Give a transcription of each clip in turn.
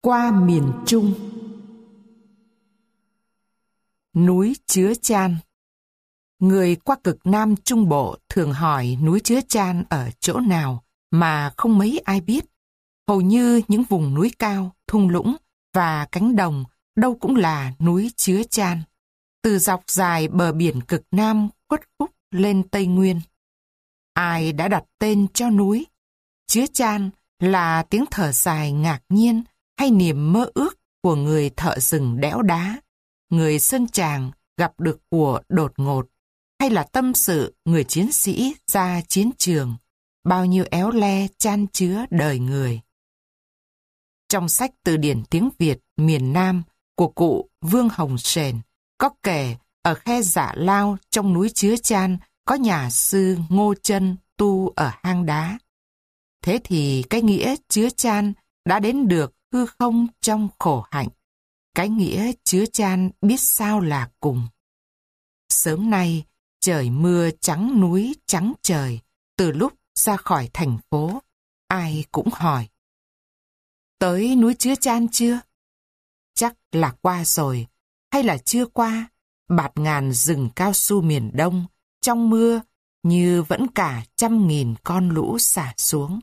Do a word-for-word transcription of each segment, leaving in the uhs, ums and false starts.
Qua miền Trung. Núi Chứa Chan. Người qua cực Nam Trung Bộ thường hỏi núi Chứa Chan ở chỗ nào mà không mấy ai biết. Hầu như những vùng núi cao, thung lũng và cánh đồng đâu cũng là núi Chứa Chan, từ dọc dài bờ biển cực Nam khuất khúc lên Tây Nguyên. Ai đã đặt tên cho núi? Chứa Chan là tiếng thở dài ngạc nhiên hay niềm mơ ước của người thợ rừng đẽo đá, người sơn tràng gặp được của đột ngột, hay là tâm sự người chiến sĩ ra chiến trường, bao nhiêu éo le chan chứa đời người. Trong sách từ điển tiếng Việt miền Nam của cụ Vương Hồng Sền có kể ở khe Dạ Lao trong núi Chứa Chan có nhà sư Ngô Chân tu ở hang đá. Thế thì cái nghĩa Chứa Chan đã đến được hư không trong khổ hạnh. Cái nghĩa Chứa Chan biết sao là cùng. Sớm nay, trời mưa trắng núi trắng trời, từ lúc ra khỏi thành phố, ai cũng hỏi. Tới núi Chứa Chan chưa? Chắc là qua rồi, hay là chưa qua, bạt ngàn rừng cao su miền Đông, trong mưa như vẫn cả trăm nghìn con lũ xả xuống.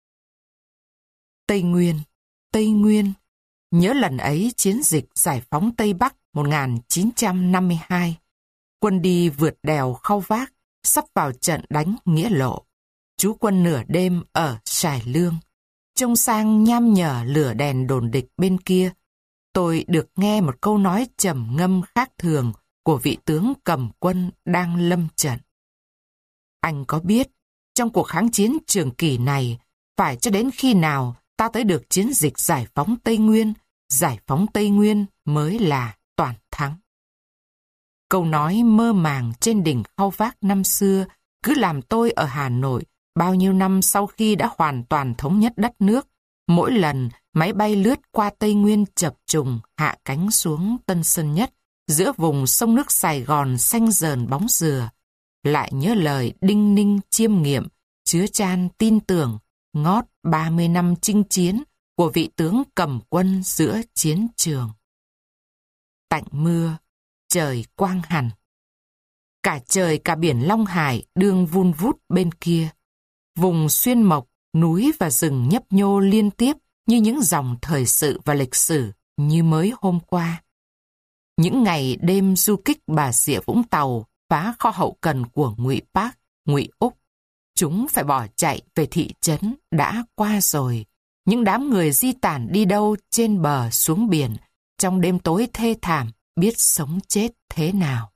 Tây Nguyên, Tây Nguyên, nhớ lần ấy chiến dịch giải phóng Tây Bắc một nghìn chín trăm năm mươi hai, quân đi vượt đèo Khao Vác, sắp vào trận đánh Nghĩa Lộ. Trú quân nửa đêm ở Sài Lương, trông sang nham nhở lửa đèn đồn địch bên kia. Tôi được nghe một câu nói trầm ngâm khác thường của vị tướng cầm quân đang lâm trận. Anh có biết, trong cuộc kháng chiến trường kỳ này, phải cho đến khi nào ta tới được chiến dịch giải phóng Tây Nguyên, giải phóng Tây Nguyên mới là toàn thắng. Câu nói mơ màng trên đỉnh Khao Vác năm xưa cứ làm tôi ở Hà Nội bao nhiêu năm sau khi đã hoàn toàn thống nhất đất nước. Mỗi lần máy bay lướt qua Tây Nguyên chập trùng hạ cánh xuống Tân Sơn Nhất, giữa vùng sông nước Sài Gòn xanh dờn bóng dừa, lại nhớ lời đinh ninh chiêm nghiệm, Chứa Chan tin tưởng, ngót ba mươi năm chinh chiến của vị tướng cầm quân giữa chiến trường. Tạnh mưa, trời quang hẳn. Cả trời cả biển Long Hải đương vun vút bên kia. Vùng xuyên mộc, núi và rừng nhấp nhô liên tiếp như những dòng thời sự và lịch sử như mới hôm qua. Những ngày đêm du kích Bà Rịa Vũng Tàu phá kho hậu cần của Ngụy Bác, Ngụy Úc. Chúng phải bỏ chạy về thị trấn đã qua rồi. Những đám người di tản đi đâu trên bờ xuống biển, trong đêm tối thê thảm, biết sống chết thế nào.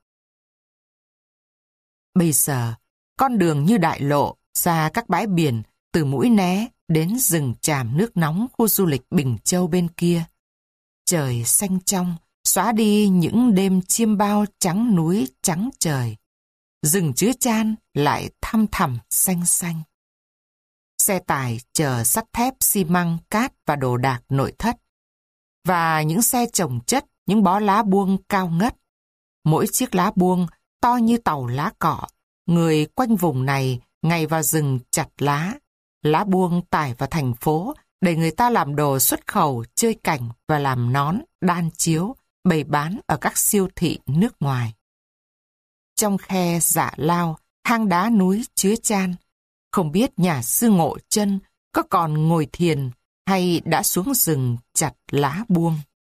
Bây giờ, con đường như đại lộ ra các bãi biển từ Mũi Né đến rừng tràm nước nóng khu du lịch Bình Châu bên kia. Trời xanh trong, xóa đi những đêm chiêm bao trắng núi trắng trời. Rừng Chứa Chan lại thăm thẳm xanh xanh. Xe tải chở sắt thép, xi măng, cát và đồ đạc nội thất. Và những xe chồng chất, những bó lá buông cao ngất. Mỗi chiếc lá buông to như tàu lá cọ. Người quanh vùng này ngày vào rừng chặt lá. Lá buông tải vào thành phố để người ta làm đồ xuất khẩu, chơi cảnh và làm nón, đan chiếu, bày bán ở các siêu thị nước ngoài. Trong khe Dạ Lao, hang đá núi Chứa Chan, không biết nhà sư Ngộ Chân có còn ngồi thiền hay đã xuống rừng chặt lá buông.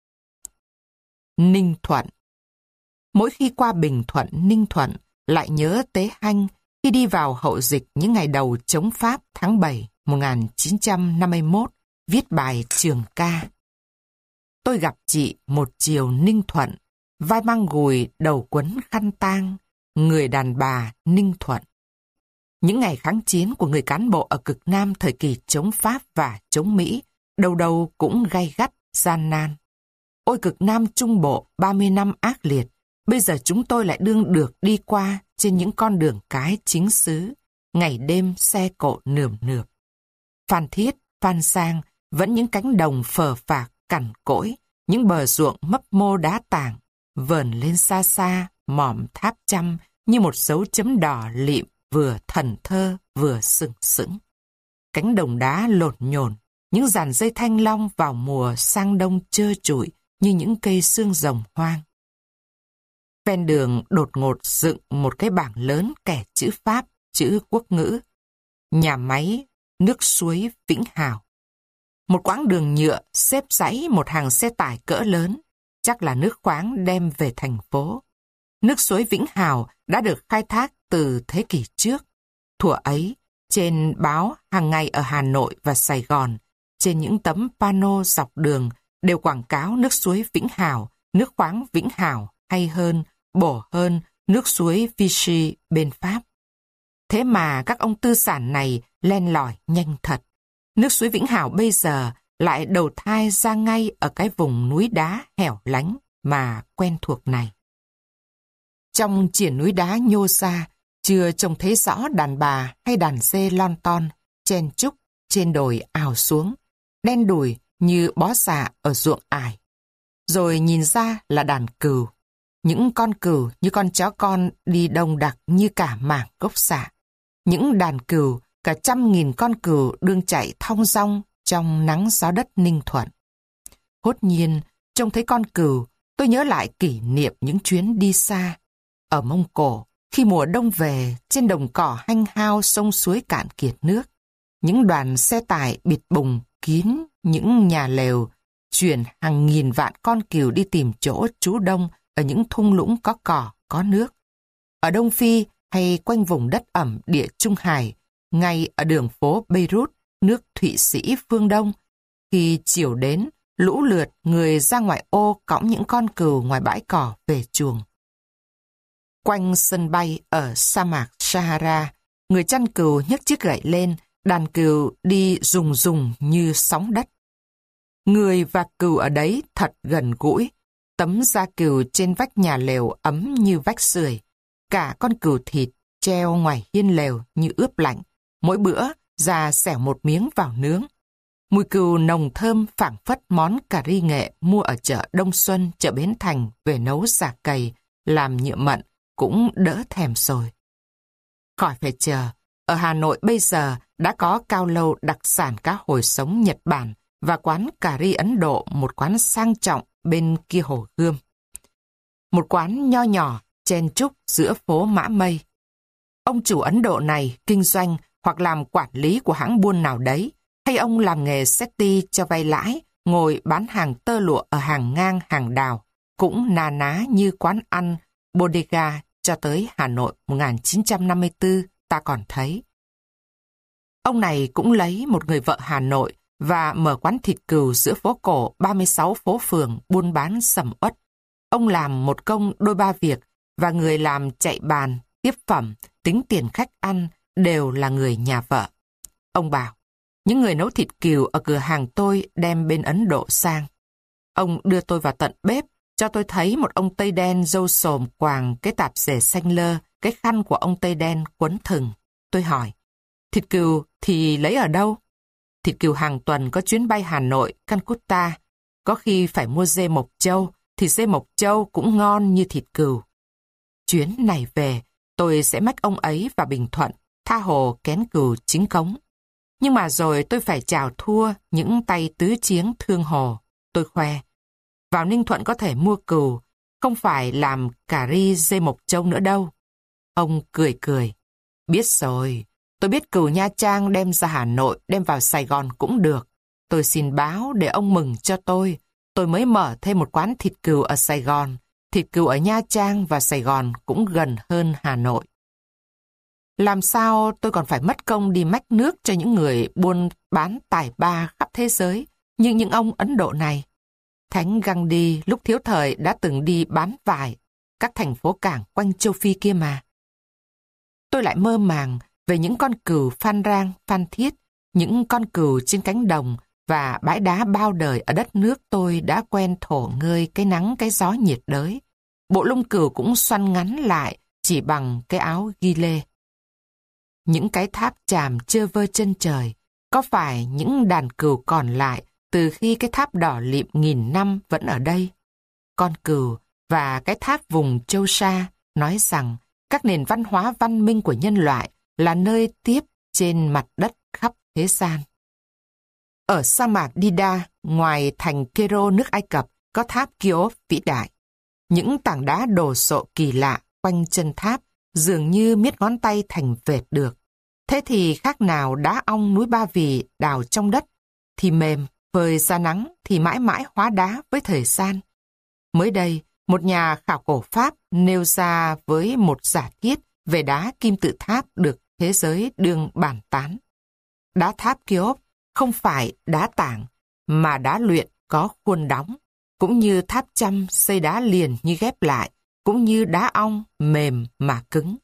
Ninh Thuận. Mỗi khi qua Bình Thuận, Ninh Thuận, lại nhớ Tế Hanh khi đi vào hậu dịch những ngày đầu chống Pháp tháng bảy một nghìn chín trăm năm mươi mốt, viết bài trường ca. Tôi gặp chị một chiều Ninh Thuận, vai mang gùi đầu quấn khăn tang, người đàn bà Ninh Thuận. Những ngày kháng chiến của người cán bộ ở cực Nam thời kỳ chống Pháp và chống Mỹ, đầu đầu cũng gay gắt, gian nan. Ôi cực Nam Trung Bộ ba mươi năm ác liệt, bây giờ chúng tôi lại đương được đi qua trên những con đường cái chính xứ, ngày đêm xe cộ nườm nượp. Phan Thiết, Phan Sang, vẫn những cánh đồng phờ phạc, cằn cỗi, những bờ ruộng mấp mô đá tảng, vờn lên xa xa, mỏm tháp trăm như một dấu chấm đỏ lịm vừa thần thơ vừa sừng sững. Cánh đồng đá lột nhồn, những dàn dây thanh long vào mùa sang đông trơ trụi như những cây xương rồng hoang. Ven đường đột ngột dựng một cái bảng lớn kẻ chữ Pháp, chữ quốc ngữ. Nhà máy nước suối Vĩnh Hảo. Một quãng đường nhựa xếp dãy một hàng xe tải cỡ lớn, chắc là nước khoáng đem về thành phố. Nước suối Vĩnh Hảo đã được khai thác từ thế kỷ trước. Thuở ấy, trên báo hàng ngày ở Hà Nội và Sài Gòn, trên những tấm pano dọc đường đều quảng cáo nước suối Vĩnh Hảo, nước khoáng Vĩnh Hảo hay hơn, bổ hơn nước suối Vichy bên Pháp. Thế mà các ông tư sản này len lỏi nhanh thật. Nước suối Vĩnh Hảo bây giờ lại đầu thai ra ngay ở cái vùng núi đá hẻo lánh mà quen thuộc này. Trong triển núi đá nhô ra, chưa trông thấy rõ đàn bà hay đàn dê lon ton, chen chúc trên đồi ào xuống, đen đủi như bó xạ ở ruộng ải. Rồi nhìn ra là đàn cừu. Những con cừu như con chó con đi đông đặc như cả mảng gốc xạ. Những đàn cừu, cả trăm nghìn con cừu đương chạy thong dong trong nắng gió đất Ninh Thuận. Hốt nhiên, trông thấy con cừu, tôi nhớ lại kỷ niệm những chuyến đi xa. Ở Mông Cổ, khi mùa đông về, trên đồng cỏ hanh hao sông suối cạn kiệt nước, những đoàn xe tải bịt bùng kín những nhà lều, chuyển hàng nghìn vạn con cừu đi tìm chỗ trú đông ở những thung lũng có cỏ, có nước. Ở Đông Phi hay quanh vùng đất ẩm địa Trung Hải, ngay ở đường phố Beirut, nước Thụy Sĩ phương Đông, khi chiều đến, lũ lượt người ra ngoại ô cõng những con cừu ngoài bãi cỏ về chuồng. Quanh sân bay ở sa mạc Sahara, người chăn cừu nhấc chiếc gậy lên, đàn cừu đi rùng rùng như sóng đất. Người và cừu ở đấy thật gần gũi, tấm da cừu trên vách nhà lều ấm như vách sưởi, cả con cừu thịt treo ngoài hiên lều như ướp lạnh, mỗi bữa ra xẻo một miếng vào nướng. Mùi cừu nồng thơm phảng phất món cà ri nghệ mua ở chợ Đông Xuân, chợ Bến Thành về nấu sả cầy, làm nhựa mận, cũng đỡ thèm rồi. Khỏi phải chờ, ở Hà Nội bây giờ đã có cao lầu đặc sản cá hồi sống Nhật Bản và quán cà ri Ấn Độ, một quán sang trọng bên kia Hồ Gươm. Một quán nho nhỏ, chen chúc giữa phố Mã Mây. Ông chủ Ấn Độ này kinh doanh hoặc làm quản lý của hãng buôn nào đấy, hay ông làm nghề setti cho vay lãi, ngồi bán hàng tơ lụa ở hàng ngang hàng đào, cũng na ná như quán ăn Bodega cho tới Hà Nội một nghìn chín trăm năm mươi tư ta còn thấy. Ông này cũng lấy một người vợ Hà Nội và mở quán thịt cừu giữa phố cổ ba mươi sáu phố phường buôn bán sầm uất. Ông làm một công đôi ba việc và người làm chạy bàn, tiếp phẩm, tính tiền khách ăn đều là người nhà vợ. Ông bảo, những người nấu thịt cừu ở cửa hàng tôi đem bên Ấn Độ sang. Ông đưa tôi vào tận bếp, cho tôi thấy một ông Tây đen râu xồm quàng cái tạp dề xanh lơ, cái khăn của ông Tây đen quấn thừng. Tôi hỏi, thịt cừu thì lấy ở đâu? Thịt cừu hàng tuần có chuyến bay Hà Nội, Calcutta. Có khi phải mua dê Mộc Châu, thì dê Mộc Châu cũng ngon như thịt cừu. Chuyến này về, tôi sẽ mách ông ấy vào Bình Thuận, tha hồ kén cừu chính cống. Nhưng mà rồi tôi phải chào thua những tay tứ chiếng thương hồ. Tôi khoe, vào Ninh Thuận có thể mua cừu, không phải làm cà ri dê Mộc Châu nữa đâu. Ông cười cười, biết rồi, tôi biết cừu Nha Trang đem ra Hà Nội, đem vào Sài Gòn cũng được. Tôi xin báo để ông mừng cho tôi. Tôi mới mở thêm một quán thịt cừu ở Sài Gòn. Thịt cừu ở Nha Trang và Sài Gòn cũng gần hơn Hà Nội. Làm sao tôi còn phải mất công đi mách nước cho những người buôn bán tài ba khắp thế giới, như những ông Ấn Độ này. Thánh Gandhi lúc thiếu thời đã từng đi bán vải các thành phố cảng quanh châu Phi kia mà. Tôi lại mơ màng về những con cừu Phan Rang, Phan Thiết, những con cừu trên cánh đồng và bãi đá bao đời ở đất nước tôi đã quen thổ ngơi cái nắng cái gió nhiệt đới. Bộ lông cừu cũng xoăn ngắn lại chỉ bằng cái áo ghi lê. Những cái tháp chàm chơ vơ chân trời, có phải những đàn cừu còn lại từ khi cái tháp đỏ lịm nghìn năm vẫn ở đây? Con cừu và cái tháp vùng Châu Sa nói rằng các nền văn hóa văn minh của nhân loại là nơi tiếp trên mặt đất khắp thế gian. Ở sa mạc Dida, ngoài thành Cairo nước Ai Cập, có tháp Cheops vĩ đại. Những tảng đá đồ sộ kỳ lạ quanh chân tháp dường như miết ngón tay thành vệt được. Thế thì khác nào đá ong núi Ba Vì đào trong đất, thì mềm, phơi ra nắng thì mãi mãi hóa đá với thời gian. Mới đây, một nhà khảo cổ Pháp nêu ra với một giả thiết về đá kim tự tháp được thế giới đương bàn tán. Đá tháp Cheops không phải đá tảng, mà đá luyện có khuôn đóng, cũng như tháp Chăm xây đá liền như ghép lại, cũng như đá ong mềm mà cứng.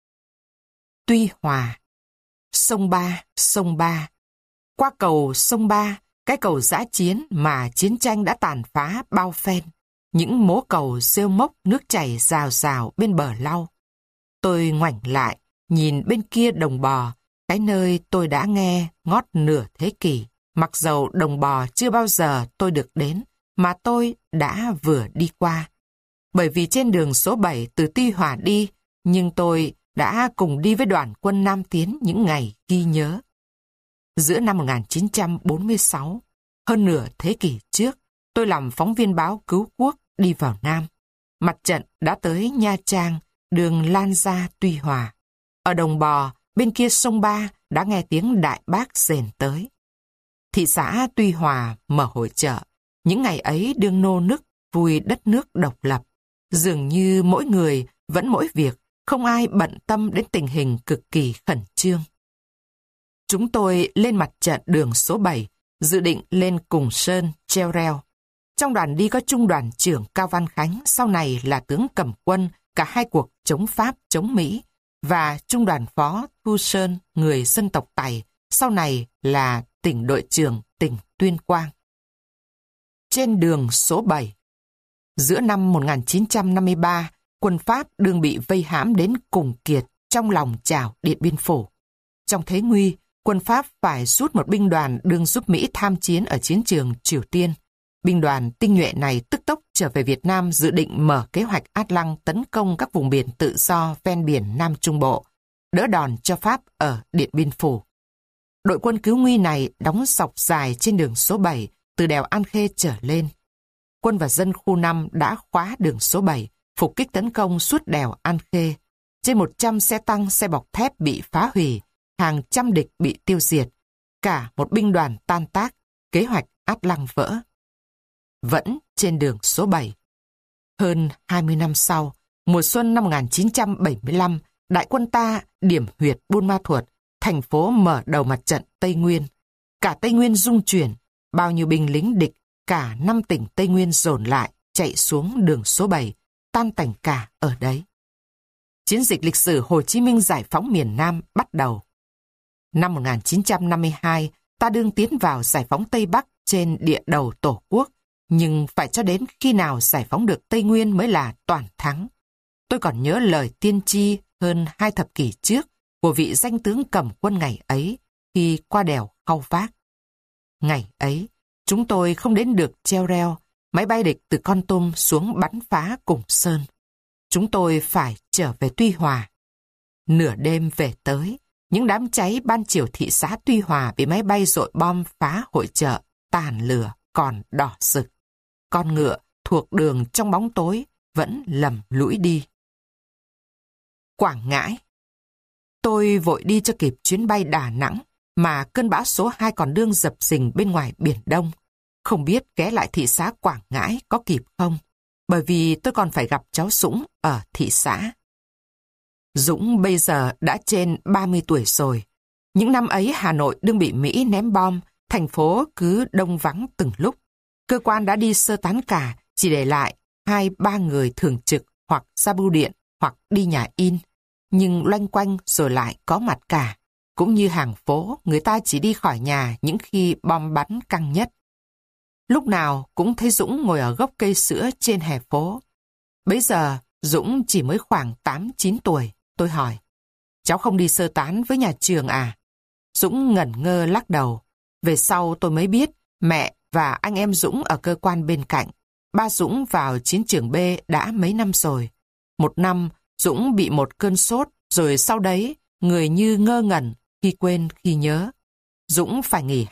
Tuy Hòa. Sông Ba, sông Ba. Qua cầu sông Ba, cái cầu dã chiến mà chiến tranh đã tàn phá bao phen. Những mố cầu rêu mốc nước chảy rào rào bên bờ lau. Tôi ngoảnh lại, nhìn bên kia Đồng Bò, cái nơi tôi đã nghe ngót nửa thế kỷ. Mặc dầu Đồng Bò chưa bao giờ tôi được đến, mà tôi đã vừa đi qua. Bởi vì trên đường số bảy từ Tuy Hòa đi, nhưng tôi đã cùng đi với đoàn quân Nam Tiến những ngày ghi nhớ. Giữa năm một nghìn chín trăm bốn mươi sáu, hơn nửa thế kỷ trước, tôi làm phóng viên báo Cứu Quốc đi vào Nam. Mặt trận đã tới Nha Trang, đường lan ra Tuy Hòa. Ở Đồng Bò, bên kia sông Ba, đã nghe tiếng Đại Bác rền tới. Thị xã Tuy Hòa mở hội chợ. Những ngày ấy đương nô nức vui đất nước độc lập. Dường như mỗi người vẫn mỗi việc, không ai bận tâm đến tình hình cực kỳ khẩn trương. Chúng tôi lên mặt trận đường số bảy, dự định lên Cùng Sơn, treo reo. Trong đoàn đi có trung đoàn trưởng Cao Văn Khánh, sau này là tướng cầm quân cả hai cuộc chống Pháp, chống Mỹ, và trung đoàn phó Thu Sơn, người dân tộc Tày, sau này là tỉnh đội trưởng tỉnh Tuyên Quang. Trên đường số bảy. Giữa năm một nghìn chín trăm năm mươi ba, quân Pháp đương bị vây hãm đến cùng kiệt trong lòng chảo Điện Biên Phủ. Trong thế nguy, quân Pháp phải rút một binh đoàn đương giúp Mỹ tham chiến ở chiến trường Triều Tiên. Binh đoàn tinh nhuệ này tức tốc trở về Việt Nam dự định mở kế hoạch Át Lăng tấn công các vùng biển tự do ven biển Nam Trung Bộ, đỡ đòn cho Pháp ở Điện Biên Phủ. Đội quân cứu nguy này đóng dọc dài trên đường số bảy từ đèo An Khê trở lên. Quân và dân khu năm đã khóa đường số bảy, phục kích tấn công suốt đèo An Khê. Trên một trăm xe tăng, xe bọc thép bị phá hủy, hàng trăm địch bị tiêu diệt. Cả một binh đoàn tan tác, kế hoạch Át Lăng vỡ. Vẫn trên đường số bảy. Hơn hai mươi năm sau, mùa xuân năm một nghìn chín trăm bảy mươi lăm, đại quân ta điểm huyệt Buôn Ma Thuột, thành phố mở đầu mặt trận Tây Nguyên. Cả Tây Nguyên rung chuyển, bao nhiêu binh lính địch, cả năm tỉnh Tây Nguyên dồn lại, chạy xuống đường số bảy, tan tành cả ở đấy. Chiến dịch lịch sử Hồ Chí Minh giải phóng miền Nam bắt đầu. Năm một nghìn chín trăm năm mươi hai, ta đương tiến vào giải phóng Tây Bắc trên địa đầu Tổ quốc, nhưng phải cho đến khi nào giải phóng được Tây Nguyên mới là toàn thắng. Tôi còn nhớ lời tiên tri hơn hai thập kỷ trước của vị danh tướng cầm quân ngày ấy khi qua đèo Khao Vác. Ngày ấy, chúng tôi không đến được treo reo, máy bay địch từ Kon Tum xuống bắn phá Cùng Sơn. Chúng tôi phải trở về Tuy Hòa. Nửa đêm về tới, những đám cháy ban chiều thị xã Tuy Hòa bị máy bay dội bom phá hội chợ, tàn lửa còn đỏ rực. Con ngựa thuộc đường trong bóng tối vẫn lầm lũi đi. Quảng Ngãi. Tôi vội đi cho kịp chuyến bay Đà Nẵng, mà cơn bão số hai còn đương dập dình bên ngoài Biển Đông. Không biết ghé lại thị xã Quảng Ngãi có kịp không, bởi vì tôi còn phải gặp cháu Dũng ở thị xã. Dũng bây giờ đã trên ba mươi tuổi rồi. Những năm ấy Hà Nội đương bị Mỹ ném bom, thành phố cứ đông vắng từng lúc. Cơ quan đã đi sơ tán cả, chỉ để lại hai ba người thường trực hoặc ra bưu điện hoặc đi nhà in. Nhưng loanh quanh rồi lại có mặt cả. Cũng như hàng phố, người ta chỉ đi khỏi nhà những khi bom bắn căng nhất. Lúc nào cũng thấy Dũng ngồi ở gốc cây sữa trên hè phố. Bấy giờ Dũng chỉ mới khoảng tám chín tuổi. Tôi hỏi, cháu không đi sơ tán với nhà trường à? Dũng ngẩn ngơ lắc đầu. Về sau tôi mới biết mẹ và anh em Dũng ở cơ quan bên cạnh. Ba Dũng vào chiến trường B đã mấy năm rồi. Một năm Dũng bị một cơn sốt, rồi sau đấy người như ngơ ngẩn, khi quên khi nhớ. Dũng phải nghỉ học,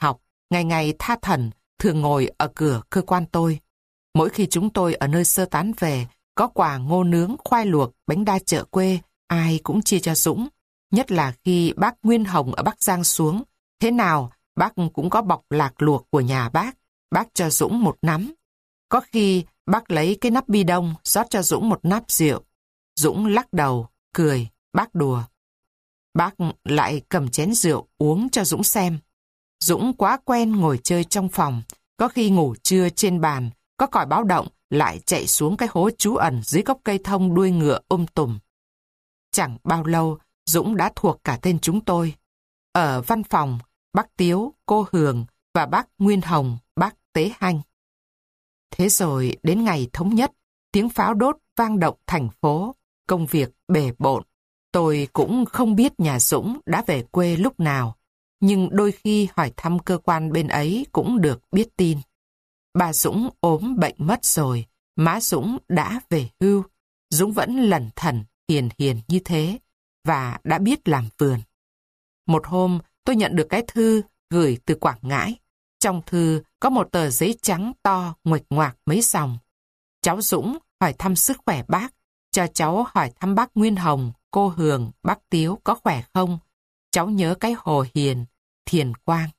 ngày ngày tha thần, thường ngồi ở cửa cơ quan tôi. Mỗi khi chúng tôi ở nơi sơ tán về, có quà ngô nướng, khoai luộc, bánh đa chợ quê, ai cũng chia cho Dũng. Nhất là khi bác Nguyên Hồng ở Bắc Giang xuống, thế nào bác cũng có bọc lạc luộc của nhà bác, bác cho Dũng một nắm. Có khi bác lấy cái nắp bi đông rót cho Dũng một nắp rượu. Dũng lắc đầu, cười, bác đùa. Bác lại cầm chén rượu uống cho Dũng xem. Dũng quá quen ngồi chơi trong phòng, có khi ngủ trưa trên bàn, có còi báo động lại chạy xuống cái hố trú ẩn dưới gốc cây thông đuôi ngựa um tùm. Chẳng bao lâu, Dũng đã thuộc cả tên chúng tôi. Ở văn phòng, bác Tiếu, cô Hường và bác Nguyên Hồng, bác Tế Hanh. Thế rồi đến ngày thống nhất, tiếng pháo đốt vang động thành phố, công việc bề bộn. Tôi cũng không biết nhà Dũng đã về quê lúc nào, nhưng đôi khi hỏi thăm cơ quan bên ấy cũng được biết tin. Bà Dũng ốm bệnh mất rồi, má Dũng đã về hưu. Dũng vẫn lẩn thẩn, hiền hiền như thế, và đã biết làm vườn. Một hôm, tôi nhận được cái thư gửi từ Quảng Ngãi. Trong thư có một tờ giấy trắng to nguệch ngoạc mấy dòng. Cháu Dũng hỏi thăm sức khỏe bác, cho cháu hỏi thăm bác Nguyên Hồng, cô Hường, bác Tiếu có khỏe không? Cháu nhớ cái Hồ Hiền, Thiền Quang.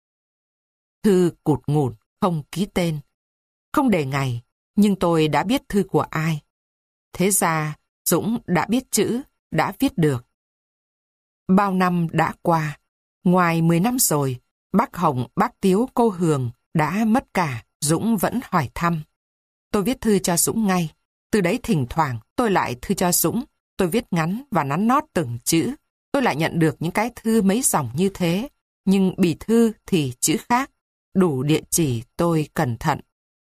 Thư cụt ngủn, không ký tên. Không đề ngày, nhưng tôi đã biết thư của ai. Thế ra, Dũng đã biết chữ, đã viết được. Bao năm đã qua, ngoài mười năm rồi, bác Hồng, bác Tiếu, cô Hường đã mất cả, Dũng vẫn hỏi thăm. Tôi viết thư cho Dũng ngay. Từ đấy thỉnh thoảng tôi lại thư cho Dũng. Tôi viết ngắn và nắn nót từng chữ. Tôi lại nhận được những cái thư mấy dòng như thế. Nhưng bì thư thì chữ khác. Đủ địa chỉ tôi cẩn thận.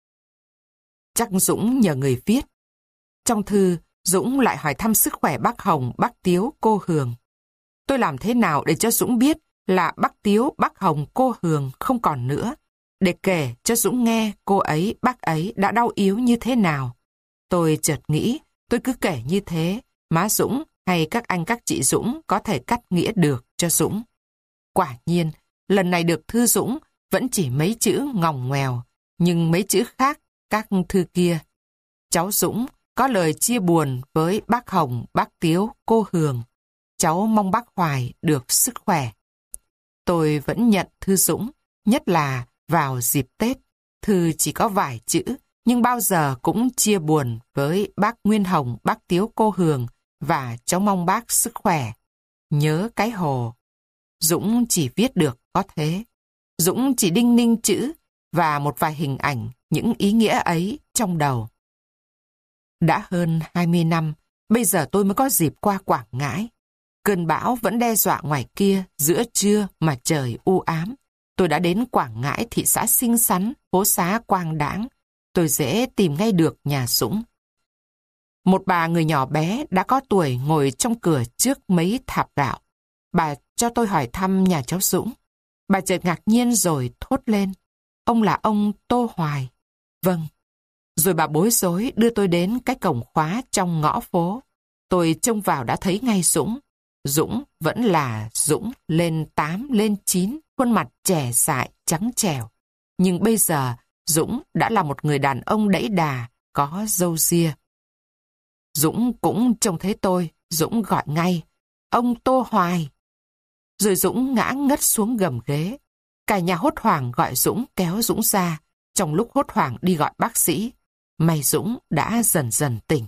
Chắc Dũng nhờ người viết. Trong thư, Dũng lại hỏi thăm sức khỏe bác Hồng, bác Tiếu, cô Hường. Tôi làm thế nào để cho Dũng biết là bác Tiếu, bác Hồng, cô Hường không còn nữa, để kể cho Dũng nghe cô ấy, bác ấy đã đau yếu như thế nào. Tôi chợt nghĩ, tôi cứ kể như thế, má Dũng hay các anh các chị Dũng có thể cắt nghĩa được cho Dũng. Quả nhiên, lần này được thư Dũng vẫn chỉ mấy chữ ngòng ngoèo, nhưng mấy chữ khác các thư kia. Cháu Dũng có lời chia buồn với bác Hồng, bác Tiếu, cô Hường. Cháu mong bác Hoài được sức khỏe. Tôi vẫn nhận thư Dũng, nhất là vào dịp Tết. Thư chỉ có vài chữ, nhưng bao giờ cũng chia buồn với bác Nguyên Hồng, bác Tiếu, cô Hường và cháu mong bác sức khỏe. Nhớ cái Hồ. Dũng chỉ viết được có thế. Dũng chỉ đinh ninh chữ và một vài hình ảnh, những ý nghĩa ấy trong đầu. Đã hơn hai mươi năm, bây giờ tôi mới có dịp qua Quảng Ngãi. Cơn bão vẫn đe dọa ngoài kia giữa trưa mà trời u ám. Tôi đã đến Quảng Ngãi, thị xã xinh xắn, phố xá quang đãng. Tôi dễ tìm ngay được nhà Dũng. Một bà người nhỏ bé đã có tuổi ngồi trong cửa trước mấy thạp gạo. Bà cho tôi hỏi thăm nhà cháu Dũng. Bà chợt ngạc nhiên rồi thốt lên. Ông là ông Tô Hoài. Vâng. Rồi bà bối rối đưa tôi đến cái cổng khóa trong ngõ phố. Tôi trông vào đã thấy ngay Dũng. Dũng vẫn là Dũng lên tám, lên chín, khuôn mặt trẻ dại, trắng trẻo. Nhưng bây giờ, Dũng đã là một người đàn ông đẫy đà, có râu ria. Dũng cũng trông thấy tôi, Dũng gọi ngay, ông Tô Hoài. Rồi Dũng ngã ngất xuống gầm ghế. Cả nhà hốt hoảng gọi Dũng kéo Dũng ra, trong lúc hốt hoảng đi gọi bác sĩ. May Dũng đã dần dần tỉnh.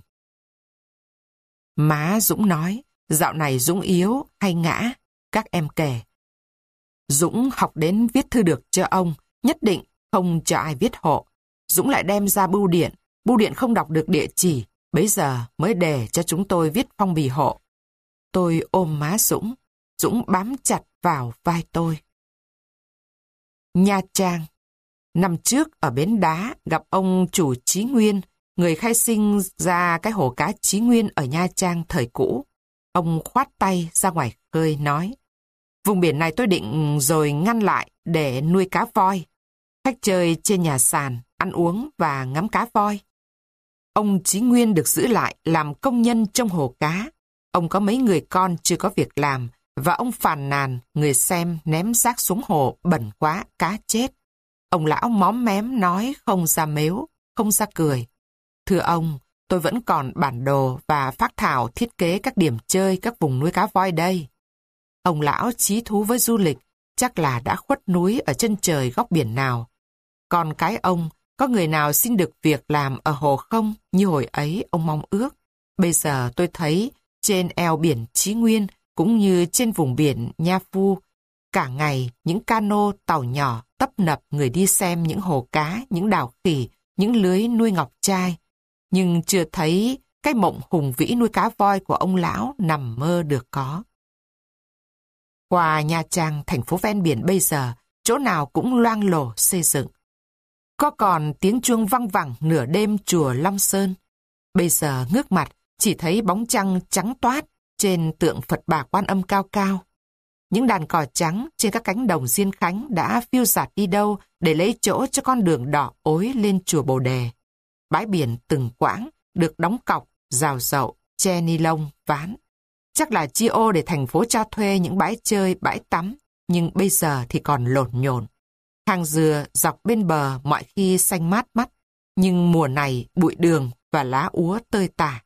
Má Dũng nói, dạo này Dũng yếu hay ngã, các em kể. Dũng học đến viết thư được cho ông, nhất định không cho ai viết hộ. Dũng lại đem ra bưu điện, bưu điện không đọc được địa chỉ, bấy giờ mới để cho chúng tôi viết phong bì hộ. Tôi ôm má Dũng, Dũng bám chặt vào vai tôi. Nha Trang. Năm trước ở bến đá gặp ông chủ Chí Nguyên, người khai sinh ra cái hồ cá Chí Nguyên ở Nha Trang thời cũ. Ông khoát tay ra ngoài khơi nói, vùng biển này tôi định rồi ngăn lại để nuôi cá voi. Khách chơi trên nhà sàn, ăn uống và ngắm cá voi. Ông Chí Nguyên được giữ lại làm công nhân trong hồ cá. Ông có mấy người con chưa có việc làm, và ông phàn nàn người xem ném rác xuống hồ bẩn quá, cá chết. Ông lão móm mém nói không ra mếu, không ra cười. Thưa ông, tôi vẫn còn bản đồ và phác thảo thiết kế các điểm chơi các vùng nuôi cá voi đây. Ông lão chí thú với du lịch, chắc là đã khuất núi ở chân trời góc biển nào. Còn cái ông, có người nào xin được việc làm ở hồ không như hồi ấy ông mong ước? Bây giờ tôi thấy trên eo biển Chí Nguyên cũng như trên vùng biển Nha Phu, cả ngày những cano tàu nhỏ tấp nập người đi xem những hồ cá, những đào khỉ, những lưới nuôi ngọc trai. Nhưng chưa thấy cái mộng hùng vĩ nuôi cá voi của ông lão nằm mơ được có. Qua Nha Trang, thành phố ven biển bây giờ, chỗ nào cũng loang lổ xây dựng. Có còn tiếng chuông văng vẳng nửa đêm chùa Long Sơn. Bây giờ ngước mặt, chỉ thấy bóng trăng trắng toát trên tượng Phật Bà Quan Âm cao cao. Những đàn cò trắng trên các cánh đồng Diên Khánh đã phiêu dạt đi đâu để lấy chỗ cho con đường đỏ ối lên chùa Bồ Đề. Bãi biển từng quãng được đóng cọc, rào rậu, che ni lông, ván. Chắc là chi ô để thành phố cho thuê những bãi chơi, bãi tắm, nhưng bây giờ thì còn lộn nhộn. Hàng dừa dọc bên bờ mọi khi xanh mát mắt, nhưng mùa này bụi đường và lá úa tơi tả.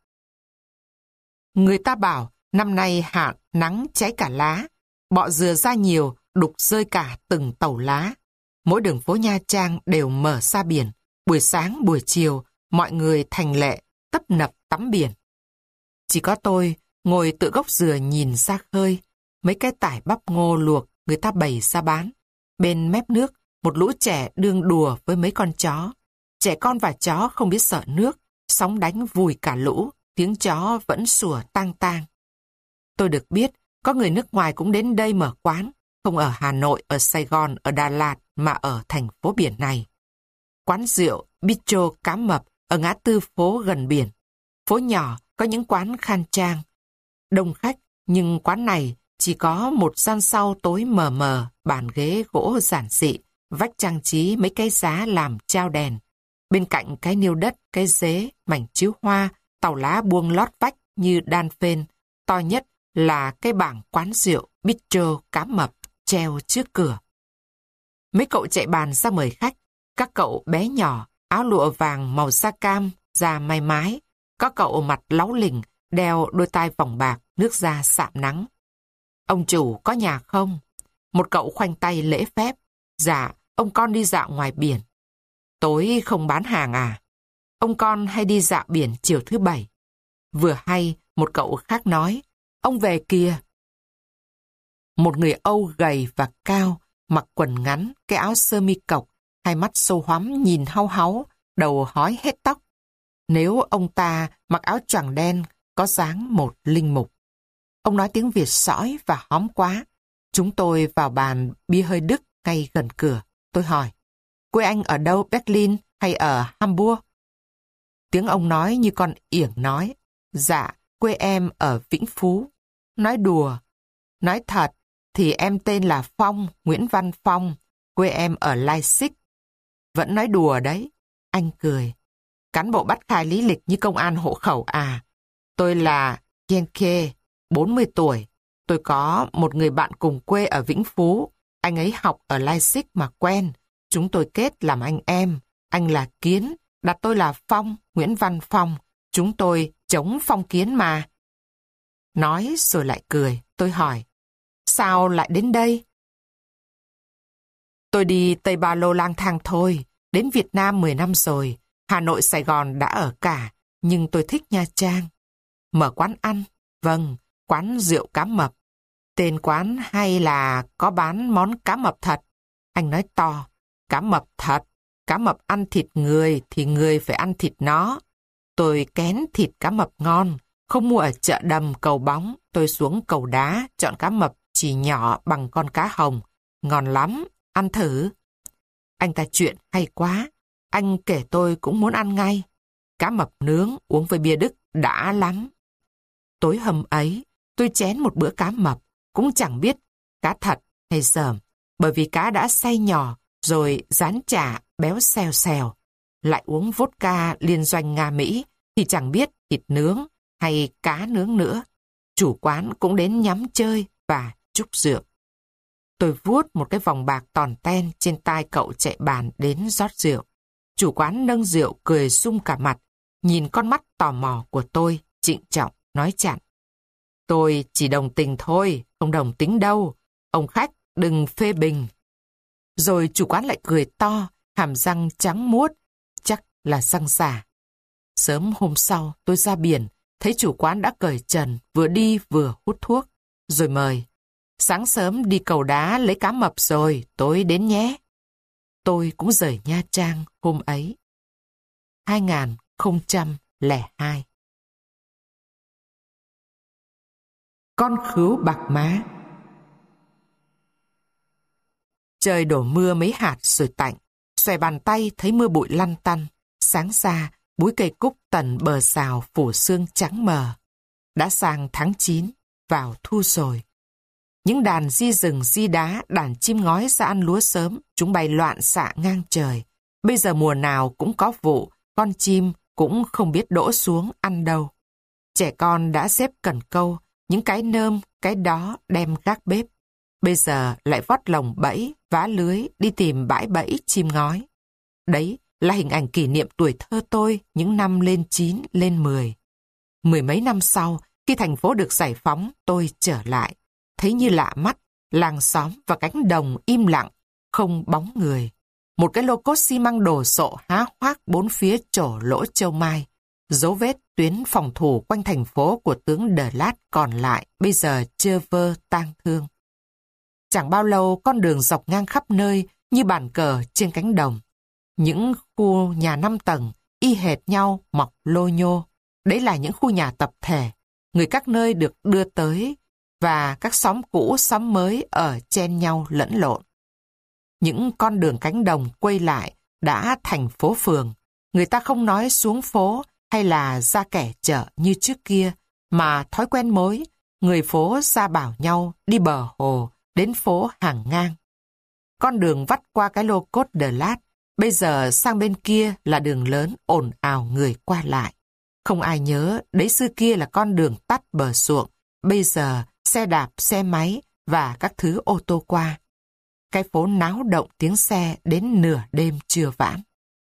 Người ta bảo năm nay hạn nắng cháy cả lá, bọ dừa ra nhiều, đục rơi cả từng tàu lá. Mỗi đường phố Nha Trang đều mở ra biển, buổi sáng buổi chiều mọi người thành lệ tấp nập tắm biển. Chỉ có tôi ngồi tựa gốc dừa nhìn ra khơi, mấy cái tải bắp ngô luộc người ta bày ra bán. Bên mép nước, một lũ trẻ đương đùa với mấy con chó. Trẻ con và chó không biết sợ nước, sóng đánh vùi cả lũ, tiếng chó vẫn sủa tang tang. Tôi được biết, có người nước ngoài cũng đến đây mở quán, không ở Hà Nội, ở Sài Gòn, ở Đà Lạt, mà ở thành phố biển này. Quán rượu Bistro Cá Mập ở ngã tư phố gần biển. Phố nhỏ có những quán khang trang. Đông khách, nhưng quán này chỉ có một gian sau tối mờ mờ, bàn ghế gỗ giản dị, vách trang trí mấy cái giá làm trao đèn. Bên cạnh cái niêu đất, cái dế, mảnh chiếu hoa, tàu lá buông lót vách như đan phên. To nhất là cái bảng quán rượu Bistro Cá Mập treo trước cửa. Mấy cậu chạy bàn ra mời khách. Các cậu bé nhỏ, áo lụa vàng màu da cam, da may mái. Có cậu mặt láu lỉnh, đeo đôi tai vòng bạc, nước da sạm nắng. Ông chủ có nhà không? Một cậu khoanh tay lễ phép. Dạ, ông con đi dạo ngoài biển. Tối không bán hàng à? Ông con hay đi dạo biển chiều thứ bảy. Vừa hay, một cậu khác nói, ông về kìa. Một người Âu gầy và cao, mặc quần ngắn, cái áo sơ mi cộc, hai mắt sâu hoắm nhìn hau háu, đầu hói hết tóc. Nếu ông ta mặc áo choàng đen, có dáng một linh mục. Ông nói tiếng Việt sõi và hóm quá. Chúng tôi vào bàn bia hơi Đức ngay gần cửa. Tôi hỏi, quê anh ở đâu, Berlin hay ở Hamburg? Tiếng ông nói như con ỉng nói, dạ, quê em ở Vĩnh Phú. Nói đùa, nói thật, thì em tên là Phong, Nguyễn Văn Phong, quê em ở Leipzig. Vẫn nói đùa đấy. Anh cười. Cán bộ bắt khai lý lịch như công an hộ khẩu à? Tôi là Yenke, bốn mươi tuổi. Tôi có một người bạn cùng quê ở Vĩnh Phú. Anh ấy học ở Leipzig mà quen. Chúng tôi kết làm anh em. Anh là Kiến, đặt tôi là Phong, Nguyễn Văn Phong. Chúng tôi chống phong kiến mà. Nói rồi lại cười. Tôi hỏi, sao lại đến đây? Tôi đi Tây Ba Lô lang thang thôi. Đến Việt Nam mười năm rồi. Hà Nội, Sài Gòn đã ở cả. Nhưng tôi thích Nha Trang. Mở quán ăn? Vâng, quán rượu Cá Mập. Tên quán hay là có bán món cá mập thật? Anh nói to, cá mập thật. Cá mập ăn thịt người thì người phải ăn thịt nó. Tôi kén thịt cá mập ngon. Không mua ở chợ đầm Cầu Bóng. Tôi xuống Cầu Đá chọn cá mập chỉ nhỏ bằng con cá hồng. Ngon lắm, ăn thử. Anh ta chuyện hay quá. Anh kể tôi cũng muốn ăn ngay. Cá mập nướng uống với bia Đức đã lắm. Tối hôm ấy, tôi chén một bữa cá mập, cũng chẳng biết cá thật hay dởm, bởi vì cá đã xay nhỏ, rồi rán chả béo xèo xèo. Lại uống vodka liên doanh Nga Mỹ, thì chẳng biết thịt nướng hay cá nướng nữa. Chủ quán cũng đến nhắm chơi và chúc rượu. Tôi vuốt một cái vòng bạc tòn ten trên tai cậu chạy bàn đến rót rượu. Chủ quán nâng rượu cười sung cả mặt, nhìn con mắt tò mò của tôi, trịnh trọng, nói chặn. Tôi chỉ đồng tình thôi, không đồng tính đâu. Ông khách đừng phê bình. Rồi chủ quán lại cười to, hàm răng trắng muốt, chắc là răng giả. Sớm hôm sau tôi ra biển, thấy chủ quán đã cởi trần, vừa đi vừa hút thuốc, rồi mời. Sáng sớm đi cầu đá lấy cá mập rồi, tối đến nhé. Tôi cũng rời Nha Trang hôm ấy. hai nghìn không trăm lẻ hai. Con khứu bạc má. Trời đổ mưa mấy hạt rồi tạnh, xòe bàn tay thấy mưa bụi lăn tăn. Sáng ra, búi cây cúc tần bờ xào phủ sương trắng mờ. Đã sang tháng chín, vào thu rồi. Những đàn di rừng di đá, đàn chim ngói ra ăn lúa sớm, chúng bay loạn xạ ngang trời. Bây giờ mùa nào cũng có vụ, con chim cũng không biết đỗ xuống ăn đâu. Trẻ con đã xếp cần câu, những cái nơm, cái đó đem gác bếp. Bây giờ lại vót lồng bẫy, vá lưới, đi tìm bãi bẫy chim ngói. Đấy là hình ảnh kỷ niệm tuổi thơ tôi những năm lên chín, lên mười. Mười mấy năm sau, khi thành phố được giải phóng, tôi trở lại. Thấy như lạ mắt, làng xóm và cánh đồng im lặng, không bóng người. Một cái lô cốt xi măng đổ sộ há hoác bốn phía trổ lỗ châu mai. Dấu vết tuyến phòng thủ quanh thành phố của tướng Đờ Lát còn lại bây giờ chơ vơ tang thương. Chẳng bao lâu con đường dọc ngang khắp nơi như bàn cờ trên cánh đồng. Những khu nhà năm tầng y hệt nhau mọc lô nhô. Đấy là những khu nhà tập thể. Người các nơi được đưa tới và các xóm cũ xóm mới ở chen nhau lẫn lộn. Những con đường cánh đồng quay lại đã thành phố phường. Người ta không nói xuống phố hay là ra kẻ chợ như trước kia, mà thói quen mới, người phố ra bảo nhau đi bờ hồ, đến phố hàng ngang. Con đường vắt qua cái lô cốt Đờ Lát, bây giờ sang bên kia là đường lớn ồn ào người qua lại. Không ai nhớ, đấy xưa kia là con đường tắt bờ ruộng, bây giờ xe đạp, xe máy và các thứ ô tô qua. Cái phố náo động tiếng xe đến nửa đêm trưa vãn.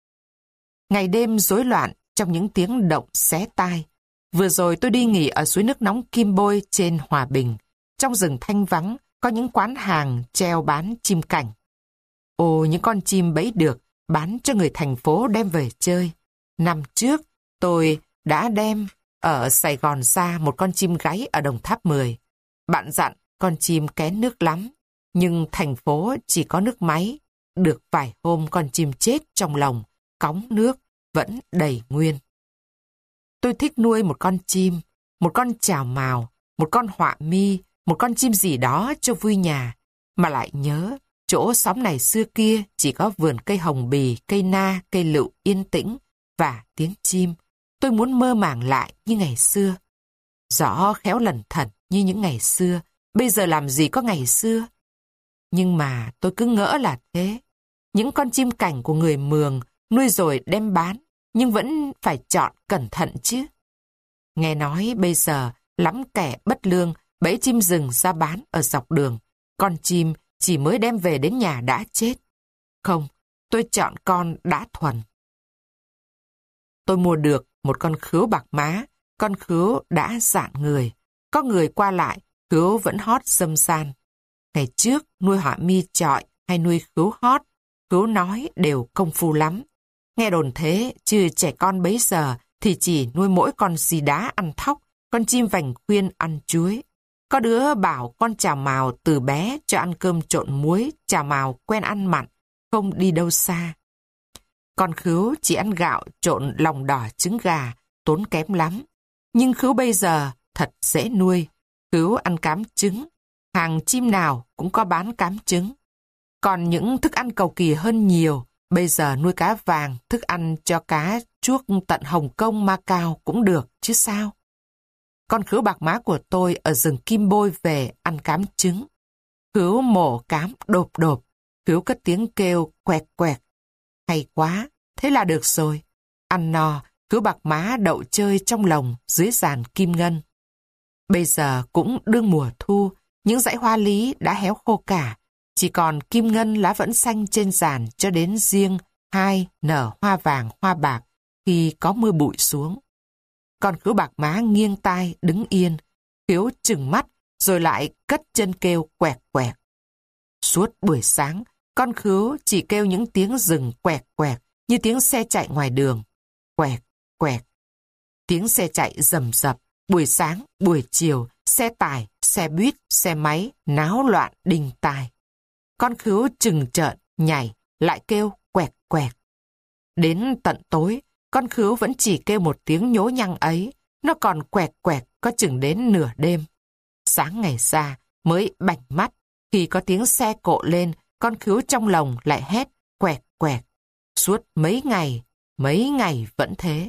Ngày đêm rối loạn trong những tiếng động xé tai. Vừa rồi tôi đi nghỉ ở suối nước nóng Kim Bôi trên Hòa Bình. Trong rừng thanh vắng có những quán hàng treo bán chim cảnh. Ồ, những con chim bẫy được bán cho người thành phố đem về chơi. Năm trước tôi đã đem ở Sài Gòn ra một con chim gáy ở Đồng Tháp mười. Bạn dặn con chim kén nước lắm, nhưng thành phố chỉ có nước máy. Được vài hôm con chim chết trong lồng, cóng nước vẫn đầy nguyên. Tôi thích nuôi một con chim, một con chào mào, một con họa mi, một con chim gì đó cho vui nhà. Mà lại nhớ, chỗ xóm này xưa kia chỉ có vườn cây hồng bì, cây na, cây lựu yên tĩnh và tiếng chim. Tôi muốn mơ màng lại như ngày xưa. Rõ khéo lẩn thẩn như những ngày xưa, bây giờ làm gì có ngày xưa. Nhưng mà tôi cứ ngỡ là thế. Những con chim cảnh của người Mường nuôi rồi đem bán, nhưng vẫn phải chọn cẩn thận chứ. Nghe nói bây giờ lắm kẻ bất lương bẫy chim rừng ra bán ở dọc đường. Con chim chỉ mới đem về đến nhà đã chết. Không, tôi chọn con đã thuần. Tôi mua được một con khứu bạc má, con khứu đã dạn người. Có người qua lại, khứu vẫn hót râm ran. Ngày trước nuôi họa mi chọi hay nuôi khứu hót, khứu nói đều công phu lắm. Nghe đồn thế, chứ trẻ con bấy giờ thì chỉ nuôi mỗi con xì đá ăn thóc, con chim vành khuyên ăn chuối. Có đứa bảo con chào mào từ bé cho ăn cơm trộn muối, chào mào quen ăn mặn, không đi đâu xa. Con khứu chỉ ăn gạo trộn lòng đỏ trứng gà, tốn kém lắm. Nhưng khứu bây giờ thật dễ nuôi. Khứu ăn cám trứng, hàng chim nào cũng có bán cám trứng. Còn những thức ăn cầu kỳ hơn nhiều, bây giờ nuôi cá vàng, thức ăn cho cá chuốc tận Hồng Kông, Macau cũng được chứ sao. Con khứu bạc má của tôi ở rừng Kim Bôi về ăn cám trứng. Khứu mổ cám đột đột, khứu cất tiếng kêu quẹt quẹt. Hay quá, thế là được rồi. Ăn no, khứu bạc má đậu chơi trong lồng dưới giàn kim ngân. Bây giờ cũng đương mùa thu, những dãy hoa lý đã héo khô cả, chỉ còn kim ngân lá vẫn xanh trên giàn cho đến riêng hai nở hoa vàng hoa bạc khi có mưa bụi xuống. Con khứu bạc má nghiêng tai đứng yên, Khiếu trừng mắt rồi lại cất chân kêu quẹt quẹt. Suốt buổi sáng, con khứu chỉ kêu những tiếng rừng quẹt quẹt như tiếng xe chạy ngoài đường. Quẹt quẹt. Tiếng xe chạy rầm rập, buổi sáng, buổi chiều, xe tải, xe buýt, xe máy, náo loạn đinh tai. Con khứu trừng trợn, nhảy, lại kêu quẹt quẹt. Đến tận tối, con khứu vẫn chỉ kêu một tiếng nhố nhăng ấy, nó còn quẹt quẹt có chừng đến nửa đêm. Sáng ngày ra mới bảnh mắt, khi có tiếng xe cộ lên, con khứu trong lồng lại hét quẹt quẹt. Suốt mấy ngày, mấy ngày vẫn thế.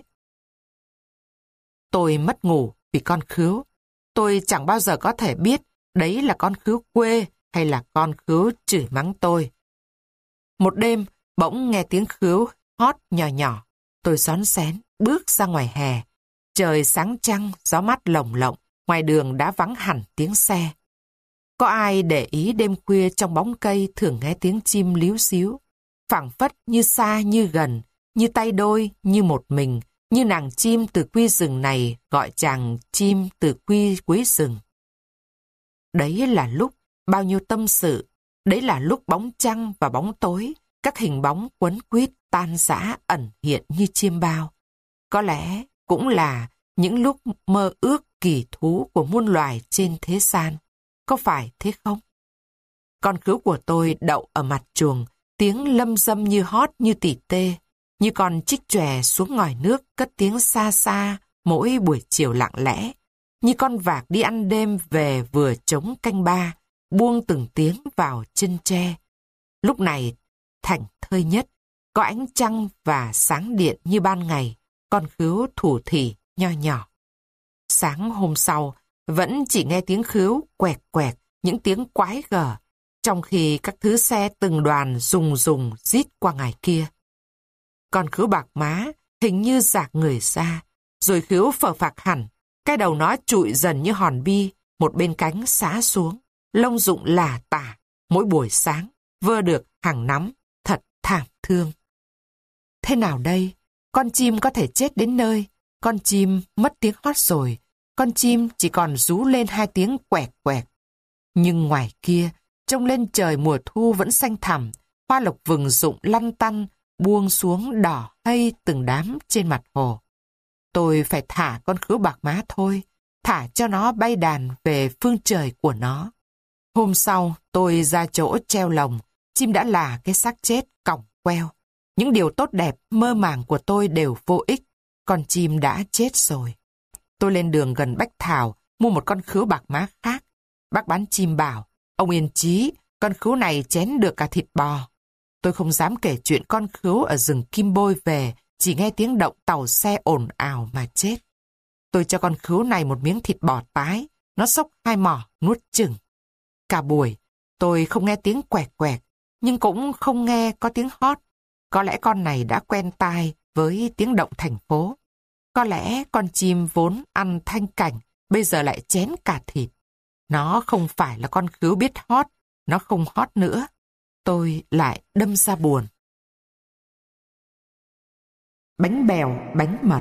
Tôi mất ngủ vì con khứu. Tôi chẳng bao giờ có thể biết đấy là con khứu quê hay là con khứu chửi mắng tôi. Một đêm, bỗng nghe tiếng khứu hót nhỏ nhỏ. Tôi xón xén, bước ra ngoài hè. Trời sáng trăng, gió mát lồng lộng, ngoài đường đã vắng hẳn tiếng xe. Có ai để ý đêm khuya trong bóng cây thường nghe tiếng chim líu xíu, phảng phất như xa như gần, như tay đôi, như một mình, như nàng chim từ quy rừng này gọi chàng chim từ quy cuối rừng. Đấy là lúc bao nhiêu tâm sự, đấy là lúc bóng trăng và bóng tối, các hình bóng quấn quýt tan rã ẩn hiện như chiêm bao. Có lẽ cũng là những lúc mơ ước kỳ thú của muôn loài trên thế gian. Có phải thế không? Con khứu của tôi đậu ở mặt chuồng, tiếng lâm dâm như hót như tỉ tê, như con chích chòe xuống ngòi nước cất tiếng xa xa mỗi buổi chiều lặng lẽ, như con vạc đi ăn đêm về vừa trống canh ba, buông từng tiếng vào chân tre. Lúc này, thảnh thơi nhất, có ánh trăng và sáng điện như ban ngày, con khứu thủ thỉ nho nhỏ. Sáng hôm sau, vẫn chỉ nghe tiếng khứu quẹt quẹt, những tiếng quái gở, trong khi các thứ xe từng đoàn rùng rùng rít qua ngoài kia. Con khứu bạc má hình như rạc người ra, rồi khứu phờ phạc hẳn, cái đầu nó trụi dần như hòn bi, một bên cánh xá xuống, lông rụng lả tả, mỗi buổi sáng, vơ được hàng nắm, thật thảm thương. Thế nào đây? Con chim có thể chết đến nơi, con chim mất tiếng hót rồi, con chim chỉ còn rú lên hai tiếng quẹt quẹt. Nhưng ngoài kia, trông lên trời mùa thu vẫn xanh thẳm, hoa lộc vừng rụng lăn tăn, buông xuống đỏ hay từng đám trên mặt hồ. Tôi phải thả con khứu bạc má thôi, thả cho nó bay đàn về phương trời của nó. Hôm sau, tôi ra chỗ treo lồng, chim đã là cái xác chết còng queo. Những điều tốt đẹp, mơ màng của tôi đều vô ích, con chim đã chết rồi. Tôi lên đường gần Bách Thảo, mua một con khứu bạc má khác. Bác bán chim bảo, ông yên chí, con khứu này chén được cả thịt bò. Tôi không dám kể chuyện con khứu ở rừng Kim Bôi về, chỉ nghe tiếng động tàu xe ồn ào mà chết. Tôi cho con khứu này một miếng thịt bò tái, nó xốc hai mỏ, nuốt chừng. Cả buổi, tôi không nghe tiếng quẹt quẹt, nhưng cũng không nghe có tiếng hót. Có lẽ con này đã quen tai với tiếng động thành phố. Có lẽ con chim vốn ăn thanh cảnh, bây giờ lại chén cả thịt. Nó không phải là con khứu biết hót, nó không hót nữa. Tôi lại đâm ra buồn. Bánh bèo, bánh mật.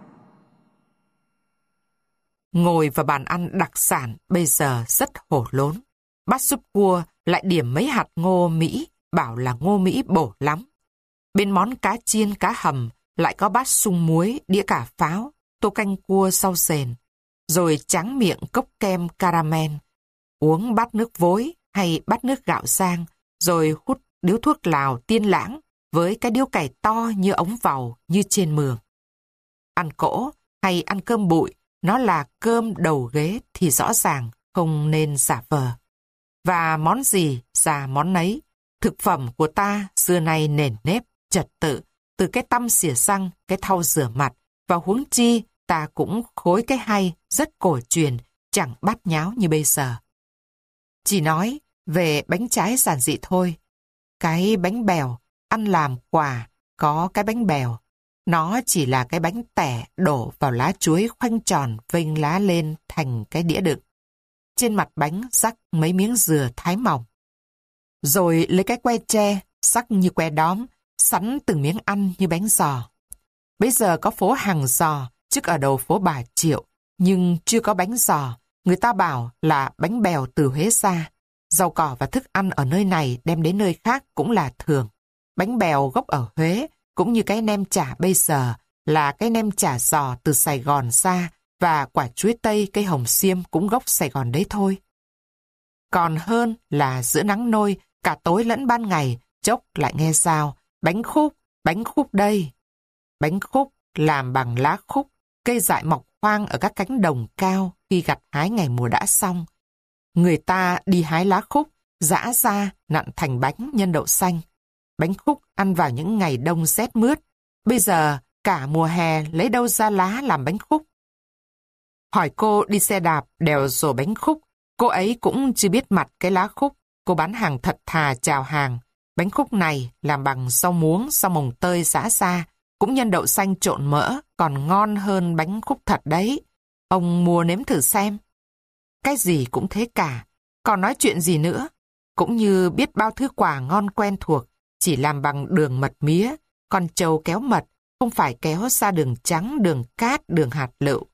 Ngồi vào bàn ăn đặc sản bây giờ rất hổ lốn. Bát súp cua lại điểm mấy hạt ngô Mỹ, bảo là ngô Mỹ bổ lắm. Bên món cá chiên cá hầm lại có bát sung muối, đĩa cà pháo, tô canh cua sau sền, rồi tráng miệng cốc kem caramel, uống bát nước vối hay bát nước gạo rang, rồi hút điếu thuốc lào tiên lãng với cái điếu cày to như ống vầu như trên mường. Ăn cỗ hay ăn cơm bụi, nó là cơm đầu ghế thì rõ ràng không nên giả vờ. Và món gì ra món nấy, thực phẩm của ta xưa nay nền nếp, trật tự, từ cái tăm xỉa răng, cái thau rửa mặt, và huống chi ta cũng khối cái hay, rất cổ truyền, chẳng bát nháo như bây giờ. Chỉ nói về bánh trái giản dị thôi. Cái bánh bèo, ăn làm quà, có cái bánh bèo. Nó chỉ là cái bánh tẻ đổ vào lá chuối khoanh tròn vênh lá lên thành cái đĩa đựng. trên mặt bánh rắc mấy miếng dừa thái mỏng. Rồi lấy cái que tre, sắc như que đóm, sắn từng miếng ăn như bánh giò. Bây giờ có phố hàng giò, trước ở đầu phố Bà Triệu, nhưng chưa có bánh giò. Người ta bảo là bánh bèo từ Huế ra. Rau cỏ và thức ăn ở nơi này đem đến nơi khác cũng là thường. Bánh bèo gốc ở Huế, cũng như cái nem chả bây giờ, là cái nem chả giò từ Sài Gòn ra, và quả chuối tây, cây hồng xiêm cũng gốc Sài Gòn đấy thôi. Còn hơn là giữa nắng nôi, cả tối lẫn ban ngày, chốc lại nghe sao, bánh khúc, bánh khúc đây. Bánh khúc làm bằng lá khúc, cây dại mọc hoang ở các cánh đồng cao khi gặt hái ngày mùa đã xong. Người ta đi hái lá khúc, giã ra, nặn thành bánh nhân đậu xanh. Bánh khúc ăn vào những ngày đông rét mướt. Bây giờ, cả mùa hè lấy đâu ra lá làm bánh khúc. Hỏi cô đi xe đạp đèo rổ bánh khúc, cô ấy cũng chưa biết mặt cái lá khúc. Cô bán hàng thật thà chào hàng. Bánh khúc này làm bằng rau muống, rau mồng tơi giã ra, cũng nhân đậu xanh trộn mỡ, còn ngon hơn bánh khúc thật đấy. Ông mua nếm thử xem. Cái gì cũng thế cả, còn nói chuyện gì nữa. Cũng như biết bao thứ quà ngon quen thuộc, chỉ làm bằng đường mật mía, con trâu kéo mật, không phải kéo ra đường trắng, đường cát, đường hạt lựu.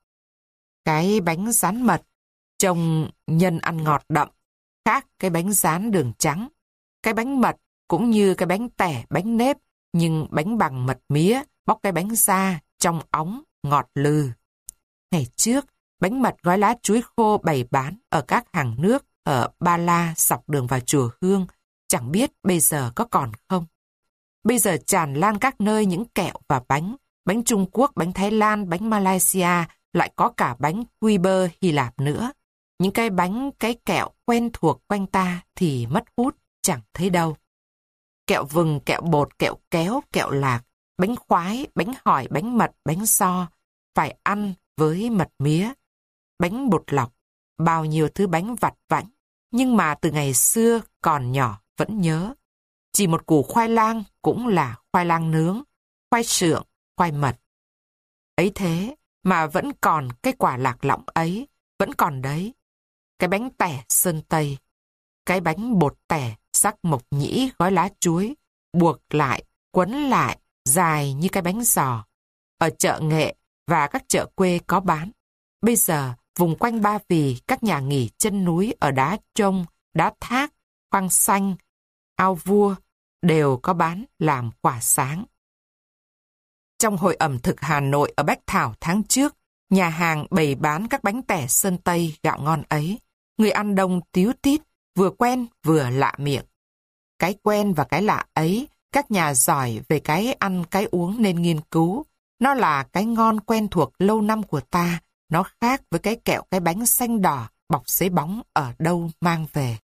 Cái bánh rán mật, trông nhân ăn ngọt đậm, khác cái bánh rán đường trắng. Cái bánh mật cũng như cái bánh tẻ, bánh nếp, nhưng bánh bằng mật mía, bóc cái bánh ra, trong óng, ngọt lừ. Ngày trước, bánh mật gói lá chuối khô bày bán ở các hàng nước ở Ba La dọc đường vào chùa Hương, chẳng biết bây giờ có còn không. Bây giờ tràn lan các nơi những kẹo và bánh, bánh Trung Quốc, bánh Thái Lan, bánh Malaysia, lại có cả bánh quy bơ Hy Lạp nữa. Những cái bánh, cái kẹo quen thuộc quanh ta thì mất hút, chẳng thấy đâu. Kẹo vừng, kẹo bột, kẹo kéo, kẹo lạc, bánh khoái, bánh hỏi, bánh mật, bánh so, phải ăn với mật mía. Bánh bột lọc, bao nhiêu thứ bánh vặt vãnh, nhưng mà từ ngày xưa còn nhỏ vẫn nhớ. Chỉ một củ khoai lang cũng là khoai lang nướng, khoai sượng, khoai mật. Ấy thế mà vẫn còn cái quả lạc lõng ấy, vẫn còn đấy. Cái bánh tẻ sơn tây, cái bánh bột tẻ sắc mộc nhĩ gói lá chuối, buộc lại, quấn lại, dài như cái bánh giò. Ở chợ Nghệ và các chợ quê có bán. Bây giờ, vùng quanh Ba Vì, các nhà nghỉ chân núi ở Đá Trông, Đá Thác, Khoang Xanh, Ao Vua đều có bán làm quà sáng. Trong hội ẩm thực Hà Nội ở Bách Thảo tháng trước, nhà hàng bày bán các bánh tẻ sơn tây gạo ngon ấy. Người ăn đông tíu tít, vừa quen vừa lạ miệng. Cái quen và cái lạ ấy, các nhà giỏi về cái ăn cái uống nên nghiên cứu. Nó là cái ngon quen thuộc lâu năm của ta. Nó khác với cái kẹo cái bánh xanh đỏ bọc giấy bóng ở đâu mang về.